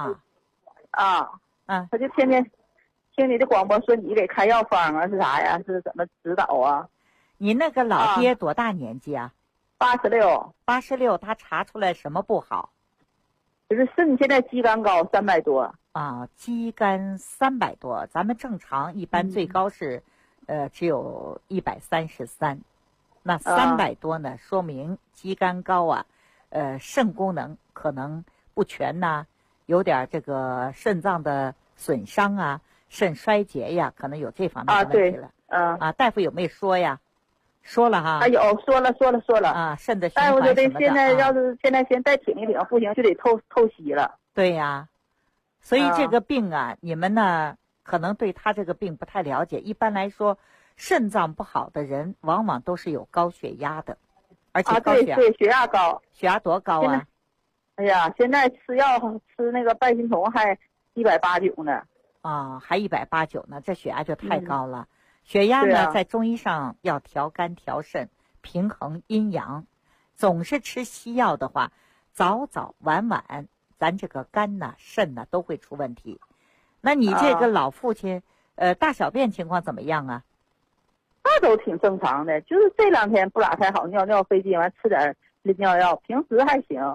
他就天天听你的广播说你给开药方啊，是啥呀？是怎么指导啊？ 您那个老爹多大年纪啊？86，他查出来什么不好？ 就是肾现在肌酐高300多。 肌酐300多，咱们正常一般最高是，只有133，那300多呢，说明肌酐高啊，肾功能可能不全呐，有点这个肾脏的损伤啊，肾衰竭呀，可能有这方面的问题了。大夫有没有说呀？说了哈。 有说了。 肾的循环什么的。大夫就得现在要是现在先再挺一挺，不行就得透析了。 对呀。所以这个病啊，你们呢可能对他这个病不太了解。一般来说，肾脏不好的人往往都是有高血压的，而且高血压。 对，血压高。 血压多高啊？ 哎呀，现在吃药吃那个半心酮还189呢。 还189呢，这血压就太高了。血压呢，在中医上要调肝调肾，平衡阴阳。总是吃西药的话，早早晚晚。咱这个肝呐、肾呐都会出问题。那你这个老父亲，大小便情况怎么样啊？ 那都挺正常的，就是这2天不咋太好，尿费劲，完吃点利尿药，平时还行。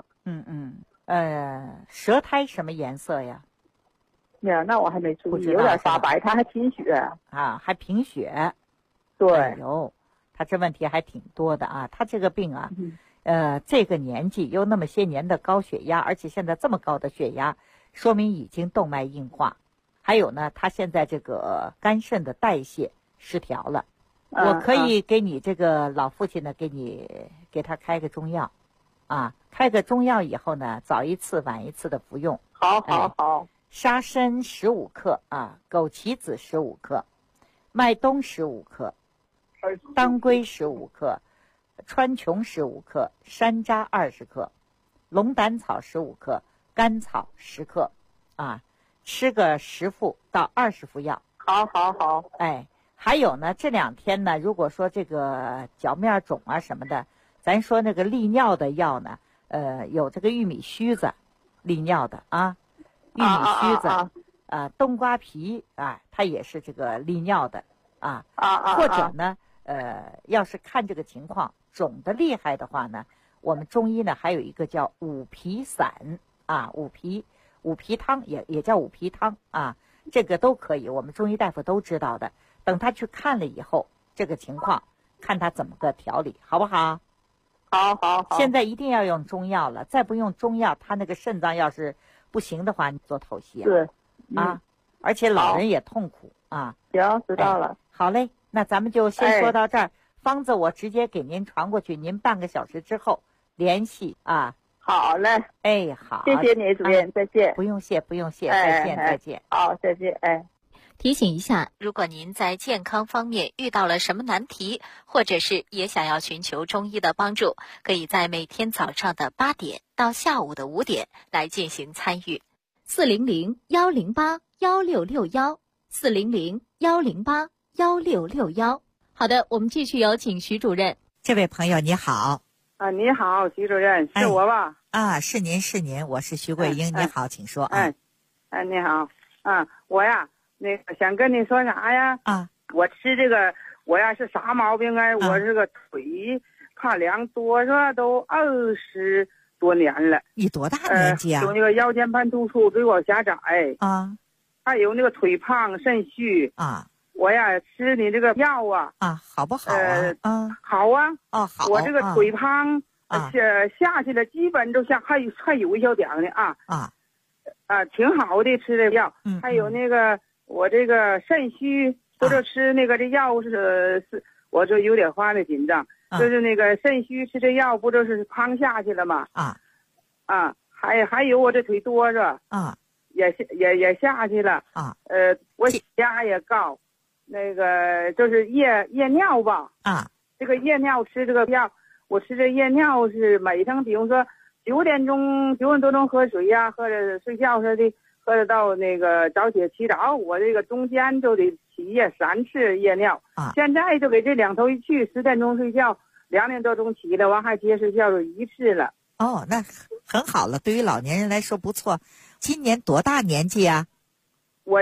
舌苔什么颜色呀？ 呀，那我还没注意，有点发白，他还贫血还贫血。 对。 哎呦，他这问题还挺多的啊，他这个病啊。这个年纪又那么些年的高血压，而且现在这么高的血压，说明已经动脉硬化。还有呢，他现在这个肝肾的代谢失调了。我可以给你这个老父亲呢，给他开个中药，开个中药以后呢，早一次晚一次的服用。 好。 沙参15克枸杞子15克，麦冬15克，当归15克。川穹15克，山楂20克，龙胆草15克，甘草10克，吃个10副到20副药。 好。 还有呢，这2天呢，如果说这个脚面肿啊什么的，咱说那个利尿的药呢，有这个玉米须子，利尿的玉米须子冬瓜皮它也是这个利尿的或者呢，要是看这个情况。肿的厉害的话呢，我们中医呢还有一个叫五皮散五皮汤也叫五皮汤这个都可以，我们中医大夫都知道的。等他去看了以后，这个情况看他怎么个调理，好不好？ 好。 现在一定要用中药了，再不用中药，他那个肾脏要是不行的话，你做透析是而且老人也痛苦行，知道了。 好嘞，那咱们就先说到这儿。方子我直接给您传过去，您半个小时之后联系好嘞。 好， 谢谢你主任，再见。 不用谢，再见。 好，再见。 提醒一下，如果您在健康方面遇到了什么难题，或者是也想要寻求中医的帮助，可以在每天早上的8点到下午的5点来进行参与。400-108-1661，400-108-1661。好的，我们继续有请徐主任。 这位朋友你好。 你好，徐主任，是我吧？ 是您，我是徐桂英。你好，请说。 你好。我呀，那个想跟你说啥呀？我吃这个，我呀是啥毛病啊？我这个腿怕凉，多少都20多年了。 你多大年纪啊？ 有那个腰间盘突出、椎管狭窄还有那个腿胖、肾虚我呀吃你这个药好不好好好。 我这个腿胖下去了，基本都下，还有一小点呢挺好的，吃这药。还有那个我这个肾虚，不就吃那个这药是我就有点发的紧张，就是那个肾虚吃这药不就是胖下去了吗？还有我这腿多着也下去了我血压也高。那个就是夜尿吧这个夜尿吃这个药，我吃这夜尿是每天比如说 9点多钟喝水呀，喝着睡觉似的，喝着到那个早起起早，我这个中间就得起夜3次夜尿啊。现在就给这两头一去，10点钟睡觉，2点多钟起来，完还接睡觉就1次了。 哦，那很好了，对于老年人来说不错。今年多大年纪啊？ 我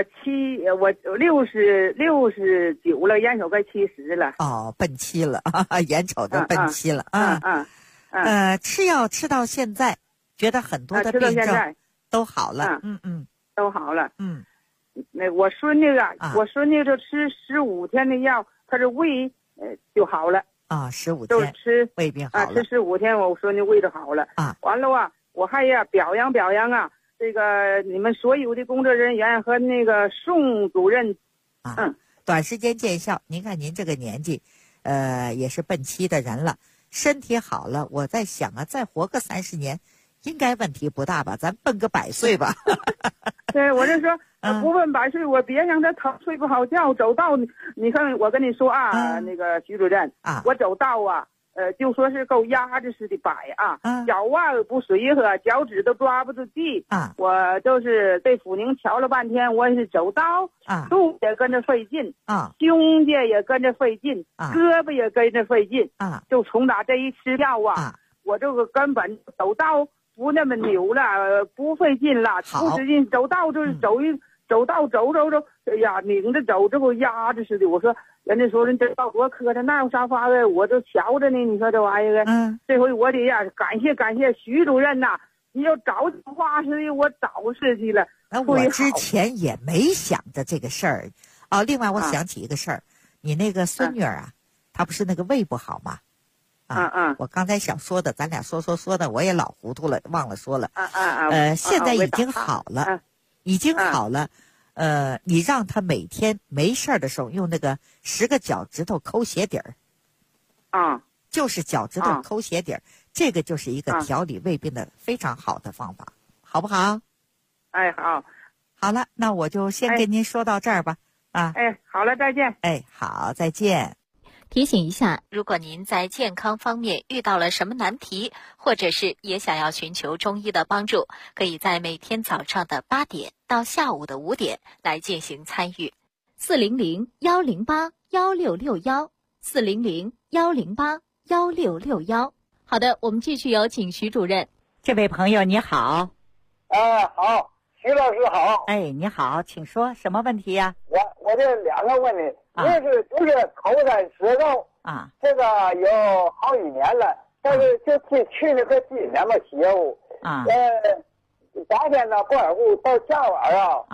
69了，眼瞅该70了。 哦，奔7了，眼瞅着奔7了吃药吃到现在，觉得很多的病症都好了。 都好了。那我孙女我孙女就吃15天的药，她这胃就好了。 15天就是吃胃病好了。 吃15天，我孙女胃就好了。完了我还要表扬这个你们所有的工作人员和那个宋主任。 短时间见效。您看您这个年纪，也是奔7的人了，身体好了，我在想啊，再活个30年，应该问题不大吧？咱奔个100岁吧。 对，我就说不奔100岁，我别让他疼，睡不好觉，走道你看我跟你说那个徐主任我走道就说是够压着似的摆脚腕不随和，脚趾都抓不住地我就是被抚宁瞧了半天，我也是走道肚也跟着费劲胸界也跟着费劲胳膊也跟着费劲就从打这一吃药我这个根本走道不那么扭了，不费劲了，不使劲走道就是走道走，哎呀，拧着走，这不压着似的。我说人家说人这道多磕碜，那有啥法的？我都瞧着呢，你说这玩意儿这回我得感谢徐主任呐！你要早讲话似的，我早失去了。 我之前也没想着这个事儿另外我想起一个事儿，你那个孙女儿她不是那个胃不好吗？我刚才想说的，咱俩说的，我也老糊涂了，忘了说了。现在已经好了，已经好了。你让他每天没事的时候用那个10个脚趾头抠鞋底儿。就是脚趾头抠鞋底儿，这个就是一个调理胃病的非常好的方法，好不好？好了，那我就先跟您说到这儿吧。 好了，再见。 好，再见。 提醒一下，如果您在健康方面遇到了什么难题，或者是也想要寻求中医的帮助，可以在每天早上的8点到下午的5点来进行参与。400-108-1661，400-108-1661。好的，我们继续有请徐主任。 这位朋友你好。 好，徐老师好。 你好，请说，什么问题呀？ 我这2个问题，就是口干舌燥这个有好几年了，但是就去那个今年吧邪乎白天呢不尔户，到下晚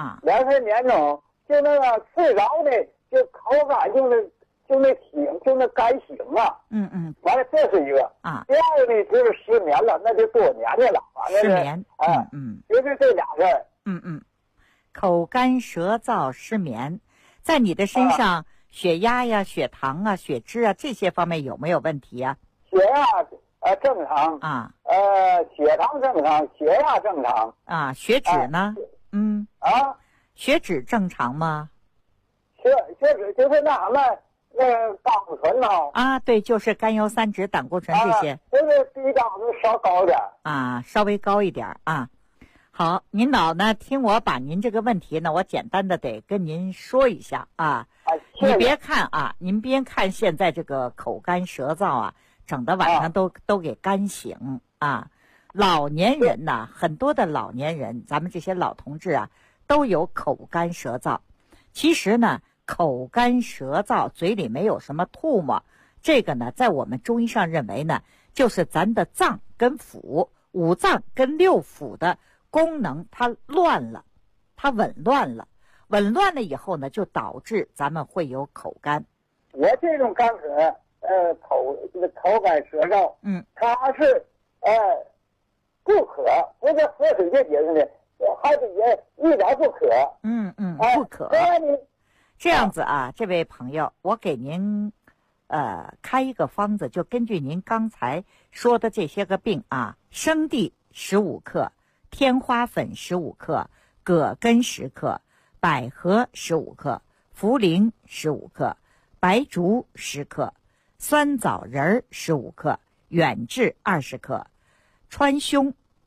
2、3年中就那个睡着的就口干就那干醒完了这是一个第二个呢就是失眠了，那就多年的了失眠就是这俩事儿口干舌燥失眠，在你的身上血压呀、血糖啊、血脂这些方面有没有问题啊？ 血压正常血糖正常，血压正常血脂呢？血脂正常吗？ 血脂就是那什么胆固醇对，就是甘油三酯、胆固醇这些就是比胆固醇稍高一点稍微高一点好，您老呢听我把您这个问题呢，我简单的得跟您说一下你别看您别看现在这个口干舌燥整的晚上都给干醒老年人呢，很多的老年人，咱们这些老同志都有口干舌燥。其实呢，口干舌燥，嘴里没有什么吐沫，这个呢，在我们中医上认为呢，就是咱的脏跟腑、5脏跟6腑的功能它乱了，它紊乱了以后呢，就导致咱们会有口干。 我这种干咳口干舌燥它是不渴，不是喝水就解决的，还是也一点不渴不渴这样子这位朋友，我给您开一个方子，就根据您刚才说的这些个病生地15克，天花粉15克，葛根10克，百合15克，茯苓15克，白术10克，酸枣仁15克，远志20克，川芎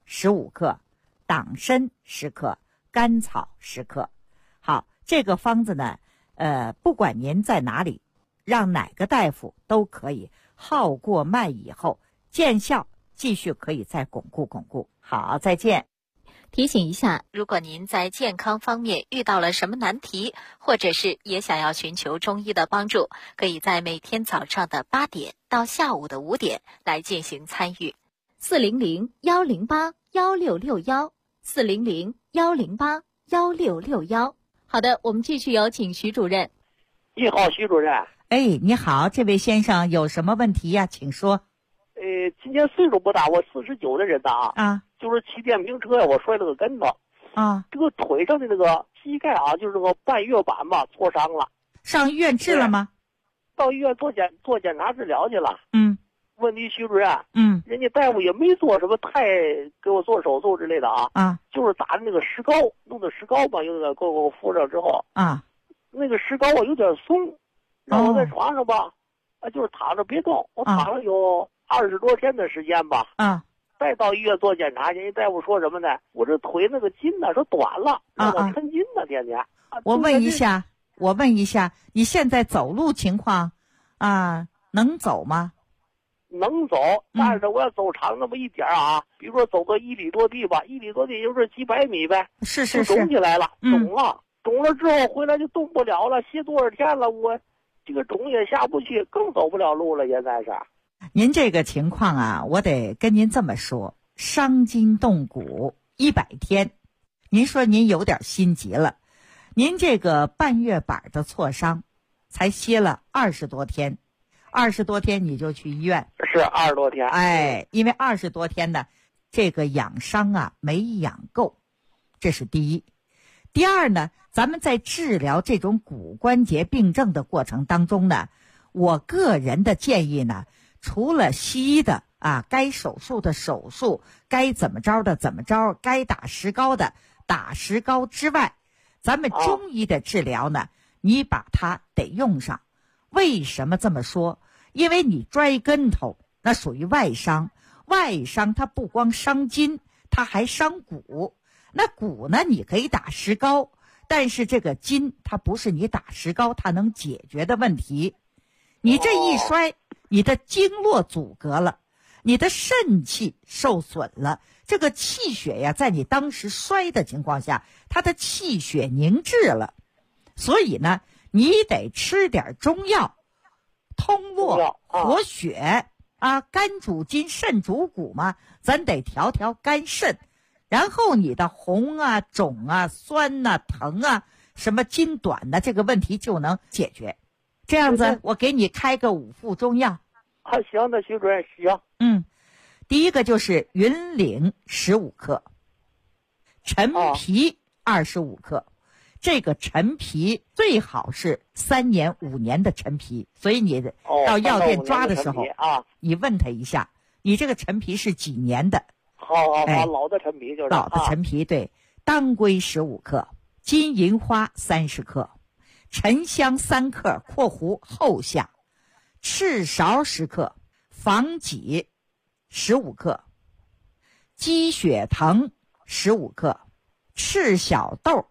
15克，党参10克，甘草10克。好，这个方子呢，不管您在哪里，让哪个大夫都可以，号过脉以后见效，继续可以再巩固巩固。好，再见。 提醒一下，如果您在健康方面遇到了什么难题，或者是也想要寻求中医的帮助，可以在每天早上的8点到下午的5点来进行参与。400-108-1661，400-108-1661。好的，我们继续有请徐主任。 你好，徐主任。 哎，你好，这位先生有什么问题呀？请说。 今年岁数不大，我49的人呐。 啊。 就是骑电瓶车呀，我摔了个跟头。 啊。 这个腿上的那个膝盖啊，就是那个半月板吧，挫伤了。 上医院治了吗？ 到医院做检查治疗去了。 嗯。 问题徐主任。 人家大夫也没做什么太给我做手术之类的啊。 啊。 就是打的那个石膏，弄的石膏吧，有那个给我敷上之后。 啊。 那个石膏啊有点松，让我在床上吧，就是躺着别动。我躺了有20多天的时间吧。 啊。 再到医院做检查去，人大夫说什么呢？我这腿那个筋呢说短了，让我抻筋呢，天天。 我问一下，你现在走路情况啊，能走吗？ 能走，但是我要走长那么一点啊，比如说走个1里多地吧，1里多地就是几百米呗。 是， 肿起来了，肿了之后回来就动不了了，歇多少天了，我这个肿也下不去，更走不了路了，现在是。 您这个情况啊，我得跟您这么说，伤筋动骨100天，您说您有点心急了。您这个半月板的挫伤，才歇了20多天，20多天你就去医院。 是20多天。 哎，因为20多天呢，这个养伤啊没养够，这是第一。第二呢，咱们在治疗这种骨关节病症的过程当中呢，我个人的建议呢，除了西医的该手术的手术，该怎么着的怎么着，该打石膏的打石膏之外，咱们中医的治疗呢，你把它得用上。为什么这么说？因为你摔跟头那属于外伤，外伤它不光伤筋，它还伤骨。那骨呢，你可以打石膏，但是这个筋它不是你打石膏它能解决的问题。你这一摔，你的经络阻隔了，你的肾气受损了，这个气血呀，在你当时摔的情况下，它的气血凝滞了。所以呢，你得吃点中药，通络活血肝主筋，肾主骨嘛，咱得调调肝肾。然后你的红肿酸疼什么筋短的这个问题就能解决。这样子，我给你开个5副中药。 行的，徐主任，行。 第一个就是云岭15克，陈皮25克。这个陈皮最好是3年5年的陈皮，所以你到药店抓的时候你问他一下，你这个陈皮是几年的？ 好，老的陈皮就是老的陈皮。对，当归15克，金银花30克，沉香3克（括弧后下），赤芍10克，防己15克，鸡血藤15克，赤小豆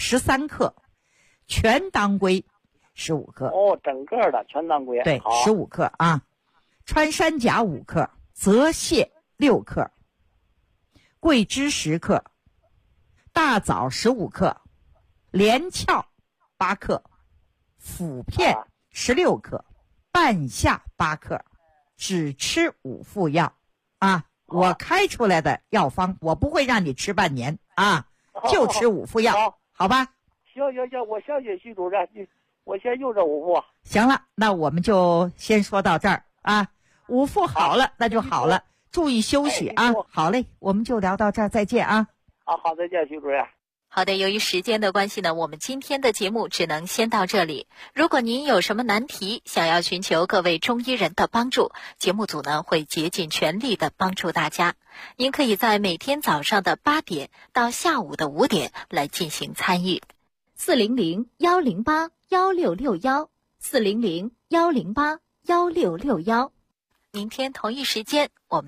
13克，全当归15克。 整个的全当归。 对，15克穿山甲5克，泽泻6克，桂枝10克，大枣15克，连翘8克，附片16克，半夏8克，只吃5副药我开出来的药方，我不会让你吃半年就吃5副药，好吧？ 行，我相信徐主任，我先用这5副。 行了，那我们就先说到这儿5副好了，那就好了。注意休息好嘞，我们就聊到这儿，再见好，再见，徐主任。 好的，由于时间的关系呢，我们今天的节目只能先到这里。如果您有什么难题，想要寻求各位中医人的帮助，节目组呢会竭尽全力的帮助大家。您可以在每天早上的8点到下午的5点来进行参与。400-108-1661，400-108-1661。明天同一时间我们